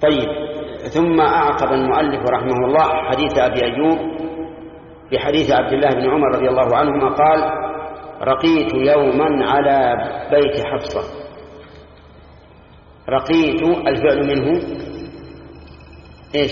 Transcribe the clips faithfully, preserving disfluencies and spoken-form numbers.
طيب، ثم أعقب المؤلف رحمه الله حديث أبي أيوب بحديث عبد الله بن عمر رضي الله عنهما قال: رقيت يوما على بيت حفصة. رقيت الفعل منه إيش؟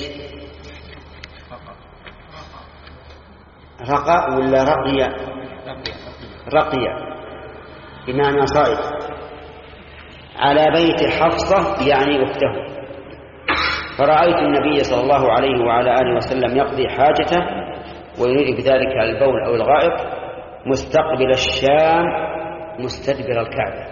رقى ولا رقي؟ رقي بمعنى صعد على بيت حفصة يعني أخته. فرأيت النبي صلى الله عليه وعلى آله وسلم يقضي حاجته ويريد بذلك البول أو الغائط مستقبل الشام مستدبر الكعبة.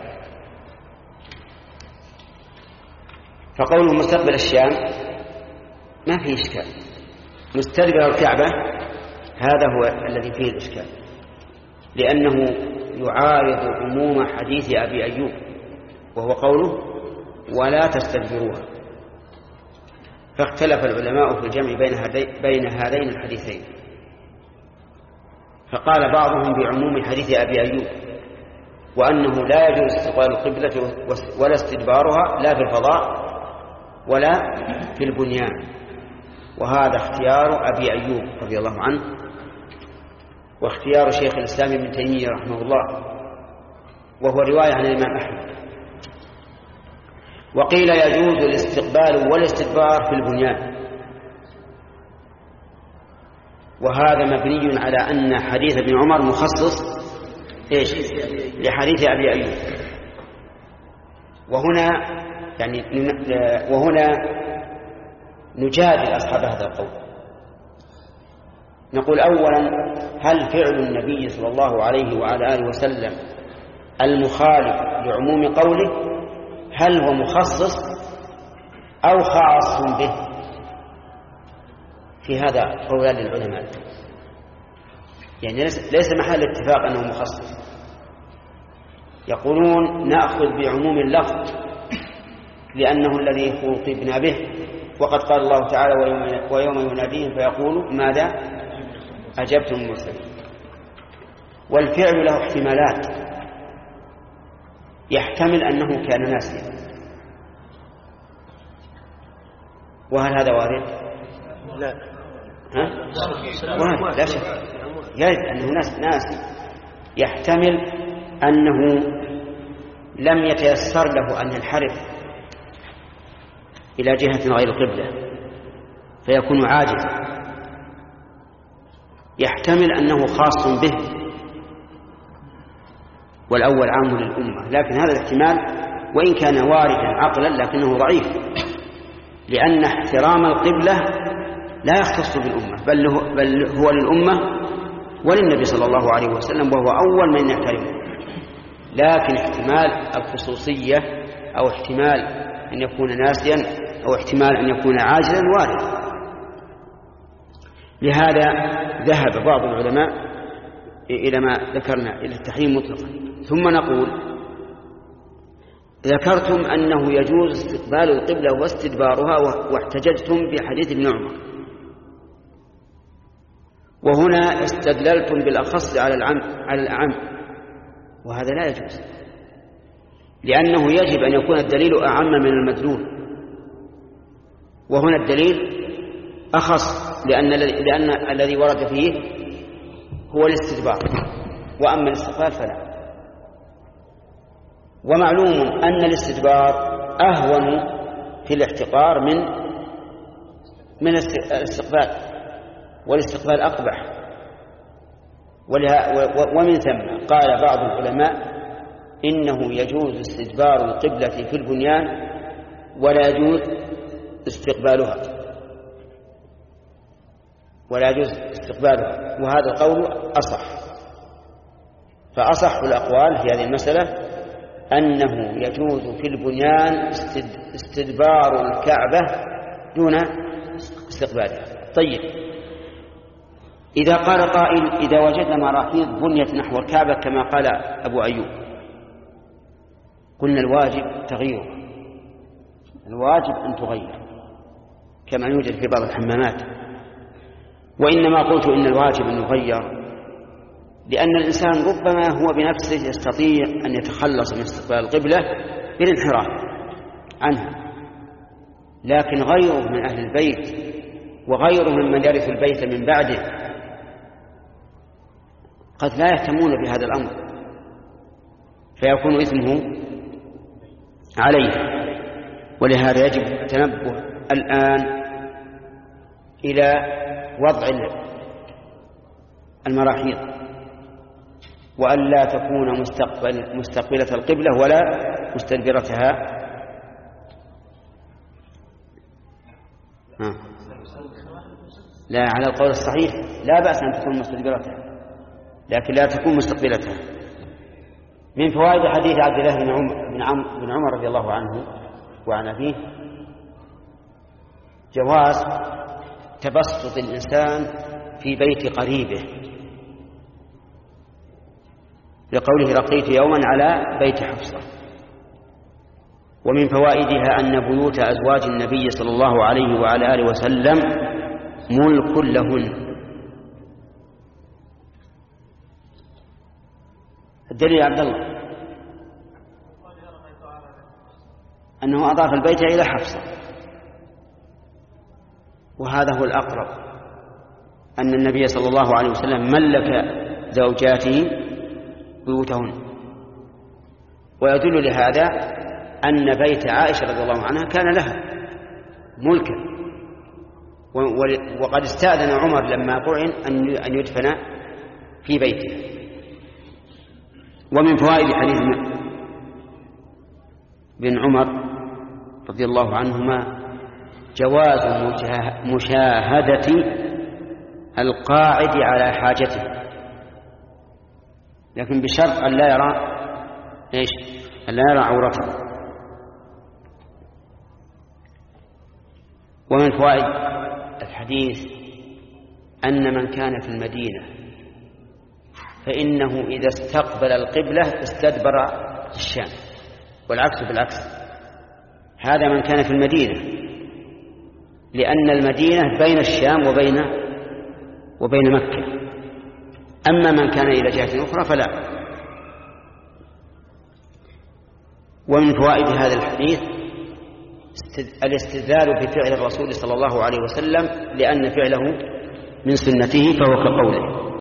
فقوله مستقبل الشام ما فيه إشكال، مستدبر الكعبة هذا هو الذي فيه الإشكال، لأنه يعارض عموم حديث أبي أيوب وهو قوله ولا تستدبروها. فاختلف العلماء في الجمع بين هذين الحديثين، فقال بعضهم بعموم حديث أبي أيوب وأنه لا يجوز استقبال القبلة ولا استدبارها لا في الفضاء ولا في البنيان، وهذا اختيار أبي أيوب رضي الله عنه واختيار شيخ الإسلام ابن تيمية رحمه الله، وهو رواية عن الإمام أحمد. وقيل يجوز الاستقبال والاستدبار في البنيان، وهذا مبني على أن حديث ابن عمر مخصص إيش؟ لحديث أبي أيوب. وهنا يعني وهنا نجادل أصحاب هذا القول، نقول أولا: هل فعل النبي صلى الله عليه وعلى آله وسلم المخالف لعموم قوله هل هو مخصص أو خاص به؟ في هذا قولان للعلماء، يعني ليس محل اتفاق أنه مخصص. يقولون نأخذ بعموم اللفظ لأنه الذي خطبنا به، وقد قال الله تعالى: ويوم يناديهم فيقول ماذا أجبتم المرسلين. والفعل له احتمالات، يحتمل أنه كان ناسيا، وهل هذا وارد؟ لا ها؟ وارد لا شك، يرد أنه ناسي. يحتمل أنه لم يتيسر له أن ينحرف إلى جهة غير القبلة فيكون عاجزا. يحتمل أنه خاص به، والأول عام للأمة، لكن هذا الاحتمال وإن كان واردا عقلا لكنه ضعيف، لأن احترام القبلة لا يختص بالأمة بل هو, بل هو للأمة وللنبي صلى الله عليه وسلم، وهو أول من يحترمه. لكن احتمال الخصوصية أو احتمال أن يكون ناسيا أو احتمال أن يكون عاجلا وارد. لهذا ذهب بعض العلماء إلى ما ذكرنا إلى التحريم مطلقا. ثم نقول: ذكرتم أنه يجوز استقبال القبلة واستدبارها واحتججتم بحديث ابن عمر، وهنا استدللتم بالأخص على العام على الأعم، وهذا لا يجوز، لأنه يجب أن يكون الدليل أعم من المدلول، وهنا الدليل أخص لأن لأن الذي ورد فيه هو الاستدبار، وأما الاستقبال فلا. ومعلوم أن الاستدبار أهون في الاحتقار من من الاستقبال، والاستقبال أقبح. ومن ثم قال بعض العلماء إنه يجوز استدبار القبلة في البنيان ولا يجوز استقبالها ولا يجوز استقبالها وهذا القول أصح. فأصح الأقوال في هذه المسألة أنه يجوز في البنيان استدبار الكعبة دون استقبالها. طيب، إذا قال قائل: إذا وجدنا مراكيض بنيت نحو الكعبة كما قال أبو أيوب، قلنا الواجب تغييره، الواجب أن تغير كما يوجد في بعض الحمامات. وإنما قلت إن الواجب أن يغير لأن الإنسان ربما هو بنفسه يستطيع أن يتخلص من استقبال القبلة بالانحراف عنها، لكن غيره من أهل البيت وغيره ممن يرث البيت من بعده قد لا يهتمون بهذا الأمر، فيكون إثمه عليه. ولهذا يجب التنبه الآن إلى وضع المراحيض، وأن لا تكون مستقبل مستقبلة القبلة ولا مستدبرتها. ها. لا، على القول الصحيح لا بأس أن تكون مستدبرتها، لكن لا تكون مستقبلتها. من فوائد حديث عبد الله بن عمر, بن عمر, بن عمر رضي الله عنه وعن أبيه جواز تبسط الإنسان في بيت قريبه، لقوله رقيت يوما على بيت حفصة. ومن فوائدها أن بيوت أزواج النبي صلى الله عليه وعلى آله وسلم ملك لهن. الدليل يا عبد الله أنه أضاف البيت إلى حفصة، وهذا هو الأقرب، أن النبي صلى الله عليه وسلم ملك زوجاته بيوتهن. ويدل لهذا أن بيت عائشة رضي الله عنها كان لها ملكا، وقد استأذن عمر لما طعن أن يدفن في بيته. ومن فوائد حديث بن عمر رضي الله عنهما جواز مشاهدة القاعد على حاجته، لكن بشرط أن لا يرى إيش؟ أن لا يرى عورته. ومن فوائد الحديث أن من كان في المدينة فإنه إذا استقبل القبلة استدبر الشام، والعكس بالعكس. هذا من كان في المدينة، لأن المدينة بين الشام وبين وبين مكة. أما من كان إلى جهة أخرى فلا. ومن فوائد هذا الحديث الاستدلال بفعل الرسول صلى الله عليه وسلم، لأن فعله من سنته فهو كقوله.